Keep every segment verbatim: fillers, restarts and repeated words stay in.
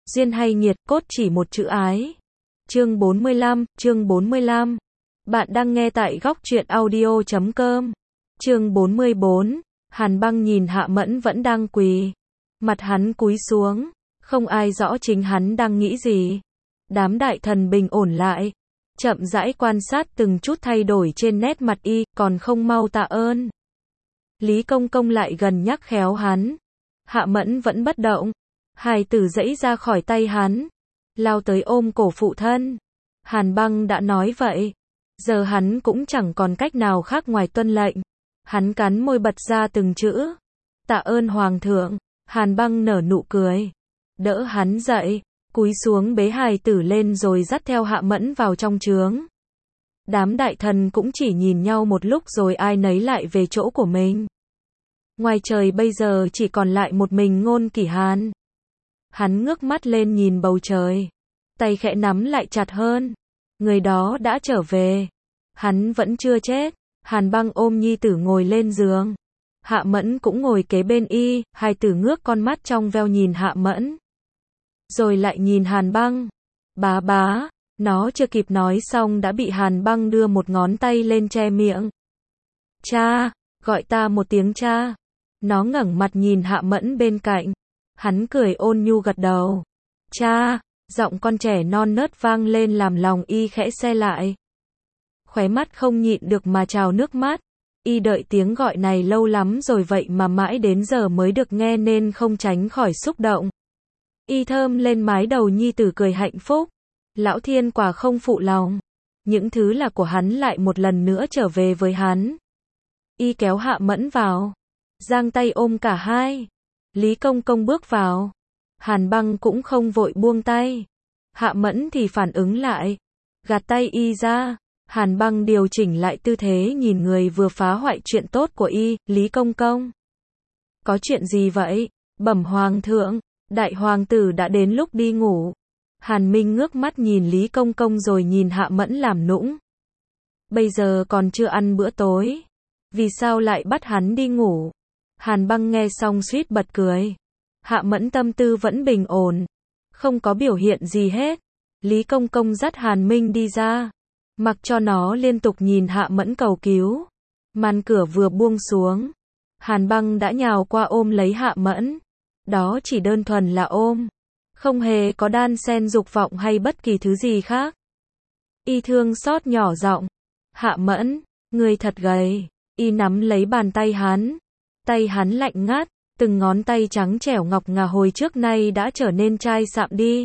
Duyên hay nghiệt, cốt chỉ một chữ ái. Chương bốn mươi lăm, chương bốn mươi lăm. Bạn đang nghe tại góc truyện audio chấm com. Chương bốn mươi bốn. Hàn Băng nhìn Hạ Mẫn vẫn đang quỳ. Mặt hắn cúi xuống, không ai rõ chính hắn đang nghĩ gì. Đám đại thần bình ổn lại, chậm rãi quan sát từng chút thay đổi trên nét mặt y, còn không mau tạ ơn. Lý Công Công lại gần nhắc khéo hắn. Hạ Mẫn vẫn bất động. Hài tử giãy ra khỏi tay hắn, lao tới ôm cổ phụ thân. Hàn Băng đã nói vậy, giờ hắn cũng chẳng còn cách nào khác ngoài tuân lệnh. Hắn cắn môi bật ra từng chữ. Tạ ơn Hoàng thượng. Hàn Băng nở nụ cười, đỡ hắn dậy, cúi xuống bế hài tử lên rồi dắt theo Hạ Mẫn vào trong trướng. Đám đại thần cũng chỉ nhìn nhau một lúc rồi ai nấy lại về chỗ của mình. Ngoài trời bây giờ chỉ còn lại một mình Ngôn Kỷ Hàn. Hắn ngước mắt lên nhìn bầu trời, tay khẽ nắm lại chặt hơn. Người đó đã trở về. Hắn vẫn chưa chết. Hàn Băng ôm nhi tử ngồi lên giường. Hạ Mẫn cũng ngồi kế bên y, hai tử ngước con mắt trong veo nhìn Hạ Mẫn. Rồi lại nhìn Hàn Băng. Bá bá, nó chưa kịp nói xong đã bị Hàn Băng đưa một ngón tay lên che miệng. Cha, gọi ta một tiếng cha. Nó ngẩng mặt nhìn Hạ Mẫn bên cạnh. Hắn cười ôn nhu gật đầu. Cha, giọng con trẻ non nớt vang lên làm lòng y khẽ se lại. Khóe mắt không nhịn được mà trào nước mắt. Y đợi tiếng gọi này lâu lắm rồi vậy mà mãi đến giờ mới được nghe nên không tránh khỏi xúc động. Y thơm lên mái đầu nhi tử cười hạnh phúc. Lão thiên quả không phụ lòng. Những thứ là của hắn lại một lần nữa trở về với hắn. Y kéo Hạ Mẫn vào, giang tay ôm cả hai. Lý Công Công bước vào. Hàn Băng cũng không vội buông tay. Hạ Mẫn thì phản ứng lại, gạt tay y ra. Hàn Băng điều chỉnh lại tư thế nhìn người vừa phá hoại chuyện tốt của y. Lý Công Công, có chuyện gì vậy? Bẩm Hoàng thượng, đại hoàng tử đã đến lúc đi ngủ. Hàn Minh ngước mắt nhìn Lý Công Công rồi nhìn Hạ Mẫn làm nũng. Bây giờ còn chưa ăn bữa tối, vì sao lại bắt hắn đi ngủ? Hàn Băng nghe xong suýt bật cười. Hạ Mẫn tâm tư vẫn bình ổn, không có biểu hiện gì hết. Lý Công Công dắt Hàn Minh đi ra, mặc cho nó liên tục nhìn Hạ Mẫn cầu cứu. Màn cửa vừa buông xuống, Hàn Băng đã nhào qua ôm lấy Hạ Mẫn. Đó chỉ đơn thuần là ôm, không hề có đan xen dục vọng hay bất kỳ thứ gì khác. Y thương xót nhỏ giọng. Hạ Mẫn, người thật gầy. Y nắm lấy bàn tay hắn. Tay hắn lạnh ngắt, từng ngón tay trắng trẻo ngọc ngà hồi trước nay đã trở nên chai sạm đi.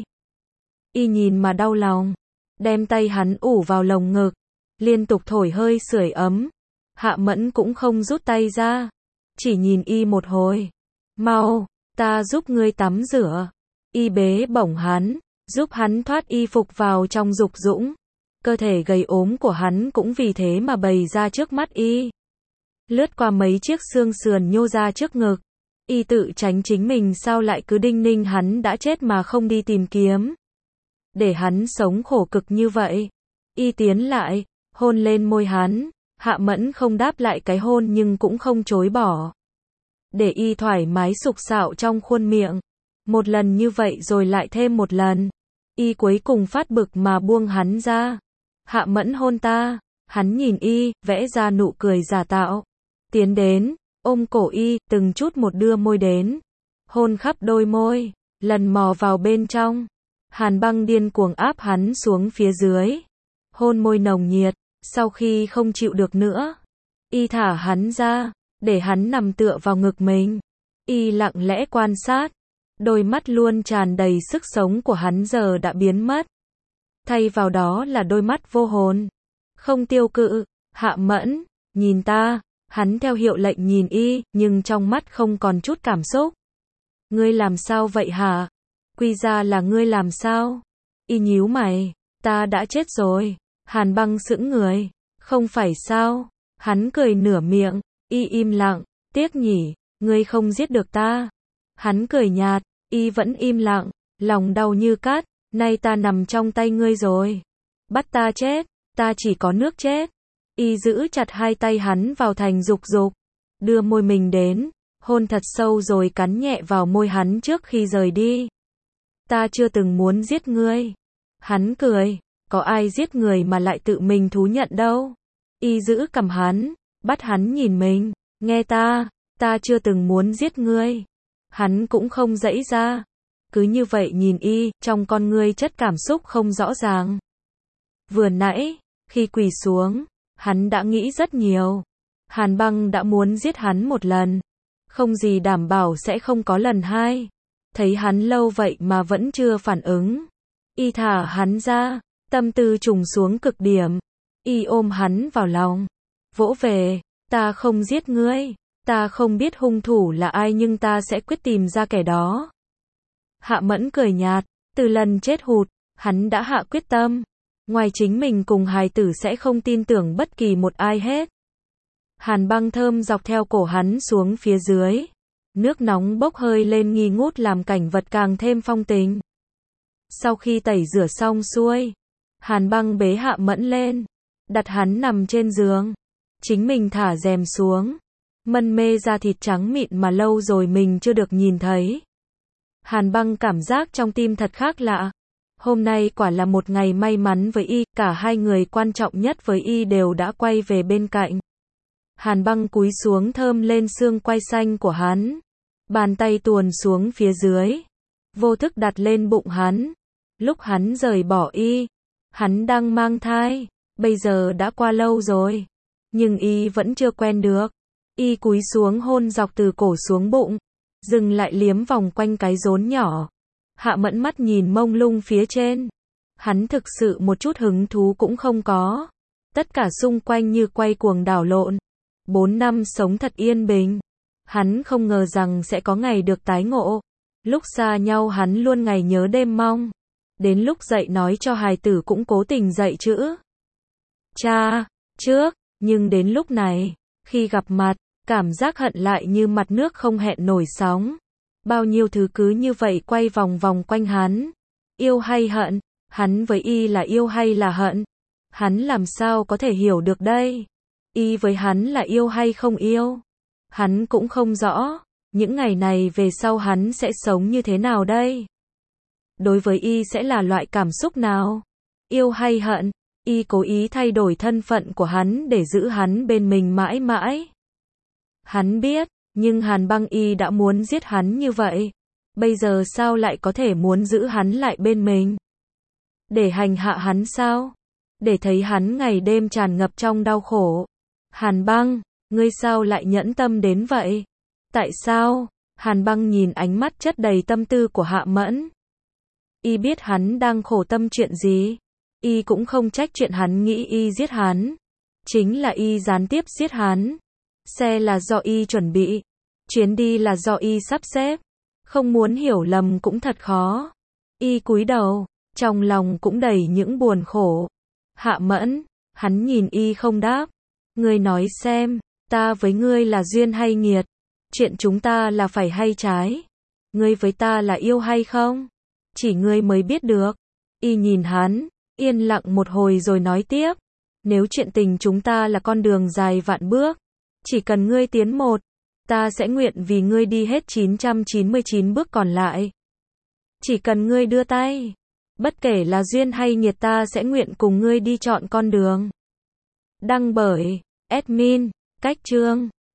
Y nhìn mà đau lòng, đem tay hắn ủ vào lồng ngực, liên tục thổi hơi sưởi ấm. Hạ Mẫn cũng không rút tay ra, chỉ nhìn y một hồi. Mau, ta giúp ngươi tắm rửa. Y bế bổng hắn, giúp hắn thoát y phục vào trong dục dũng. Cơ thể gầy ốm của hắn cũng vì thế mà bày ra trước mắt y. Lướt qua mấy chiếc xương sườn nhô ra trước ngực. Y tự tránh chính mình sao lại cứ đinh ninh hắn đã chết mà không đi tìm kiếm. Để hắn sống khổ cực như vậy. Y tiến lại, hôn lên môi hắn. Hạ Mẫn không đáp lại cái hôn nhưng cũng không chối bỏ. Để y thoải mái sục sạo trong khuôn miệng. Một lần như vậy rồi lại thêm một lần. Y cuối cùng phát bực mà buông hắn ra. Hạ Mẫn hôn ta. Hắn nhìn y, vẽ ra nụ cười giả tạo. Tiến đến, ôm cổ y, từng chút một đưa môi đến. Hôn khắp đôi môi, lần mò vào bên trong. Hàn Băng điên cuồng áp hắn xuống phía dưới. Hôn môi nồng nhiệt, sau khi không chịu được nữa. Y thả hắn ra, để hắn nằm tựa vào ngực mình. Y lặng lẽ quan sát. Đôi mắt luôn tràn đầy sức sống của hắn giờ đã biến mất. Thay vào đó là đôi mắt vô hồn, không tiêu cự. Hạ Mẫn, nhìn ta. Hắn theo hiệu lệnh nhìn y, nhưng trong mắt không còn chút cảm xúc. Ngươi làm sao vậy hả? Quy ra là ngươi làm sao? Y nhíu mày. Ta đã chết rồi. Hàn Băng sững người. Không phải sao? Hắn cười nửa miệng. Y im lặng. Tiếc nhỉ, ngươi không giết được ta. Hắn cười nhạt. Y vẫn im lặng. Lòng đau như cát. Nay ta nằm trong tay ngươi rồi. Bắt ta chết. Ta chỉ có nước chết. Y giữ chặt hai tay hắn vào thành dục dục. Đưa môi mình đến. Hôn thật sâu rồi cắn nhẹ vào môi hắn trước khi rời đi. ta chưa từng muốn giết ngươi. Hắn cười, có ai giết người mà lại tự mình thú nhận đâu. Y giữ cầm hắn, bắt hắn nhìn mình, nghe ta, ta chưa từng muốn giết ngươi. Hắn cũng không giãy ra, cứ như vậy nhìn Y, trong con ngươi chất cảm xúc không rõ ràng. Vừa nãy, khi quỳ xuống, hắn đã nghĩ rất nhiều. Hàn Băng đã muốn giết hắn một lần, không gì đảm bảo sẽ không có lần hai. Thấy hắn lâu vậy mà vẫn chưa phản ứng, Y thả hắn ra, tâm tư trùng xuống cực điểm. Y ôm hắn vào lòng, vỗ về, ta không giết ngươi, ta không biết hung thủ là ai nhưng ta sẽ quyết tìm ra kẻ đó. Hạ Mẫn cười nhạt, từ lần chết hụt, hắn đã hạ quyết tâm, ngoài chính mình cùng hài tử sẽ không tin tưởng bất kỳ một ai hết. Hàn Băng thơm dọc theo cổ hắn xuống phía dưới, nước nóng bốc hơi lên nghi ngút làm cảnh vật càng thêm phong tình. Sau khi tẩy rửa xong xuôi, Hàn Băng bế Hạ Mẫn lên, đặt hắn nằm trên giường, chính mình thả rèm xuống, mân mê da thịt trắng mịn mà lâu rồi mình chưa được nhìn thấy. Hàn Băng cảm giác trong tim thật khác lạ. Hôm nay quả là một ngày may mắn với Y, cả hai người quan trọng nhất với Y đều đã quay về bên cạnh. Hàn Băng cúi xuống thơm lên xương quai xanh của hắn, bàn tay tuồn xuống phía dưới, vô thức đặt lên bụng hắn. Lúc hắn rời bỏ Y, hắn đang mang thai, bây giờ đã qua lâu rồi, nhưng Y vẫn chưa quen được. Y cúi xuống hôn dọc từ cổ xuống bụng, dừng lại liếm vòng quanh cái rốn nhỏ. Hạ Mẫn mắt nhìn mông lung phía trên, hắn thực sự một chút hứng thú cũng không có. Tất cả xung quanh như quay cuồng đảo lộn. Bốn năm sống thật yên bình, hắn không ngờ rằng sẽ có ngày được tái ngộ. Lúc xa nhau hắn luôn ngày nhớ đêm mong, đến lúc dậy nói cho hài tử cũng cố tình dạy chữ cha trước, nhưng đến lúc này, khi gặp mặt, cảm giác hận lại như mặt nước không hẹn nổi sóng. Bao nhiêu thứ cứ như vậy quay vòng vòng quanh hắn. Yêu hay hận, hắn với Y là yêu hay là hận? Hắn làm sao có thể hiểu được đây? Y với hắn là yêu hay không yêu? Hắn cũng không rõ, những ngày này về sau hắn sẽ sống như thế nào đây? Đối với Y sẽ là loại cảm xúc nào? Yêu hay hận? Y cố ý thay đổi thân phận của hắn để giữ hắn bên mình mãi mãi. Hắn biết, nhưng Hàn Băng Y đã muốn giết hắn như vậy, bây giờ sao lại có thể muốn giữ hắn lại bên mình? Để hành hạ hắn sao? Để thấy hắn ngày đêm tràn ngập trong đau khổ. Hàn Băng, ngươi sao lại nhẫn tâm đến vậy? Tại sao? Hàn Băng nhìn ánh mắt chất đầy tâm tư của Hạ Mẫn. Y biết hắn đang khổ tâm chuyện gì. Y cũng không trách chuyện hắn nghĩ Y giết hắn. Chính là Y gián tiếp giết hắn. Xe là do Y chuẩn bị, chuyến đi là do Y sắp xếp. Không muốn hiểu lầm cũng thật khó. Y cúi đầu, trong lòng cũng đầy những buồn khổ. Hạ Mẫn, hắn nhìn Y không đáp. Ngươi nói xem, ta với ngươi là duyên hay nghiệt? Chuyện chúng ta là phải hay trái? Ngươi với ta là yêu hay không? Chỉ ngươi mới biết được. Y nhìn hắn, yên lặng một hồi rồi nói tiếp. Nếu chuyện tình chúng ta là con đường dài vạn bước, chỉ cần ngươi tiến một, ta sẽ nguyện vì ngươi đi hết chín trăm chín mươi chín bước còn lại. Chỉ cần ngươi đưa tay, bất kể là duyên hay nghiệt ta sẽ nguyện cùng ngươi đi chọn con đường. Đăng bởi admin, Cách Chương.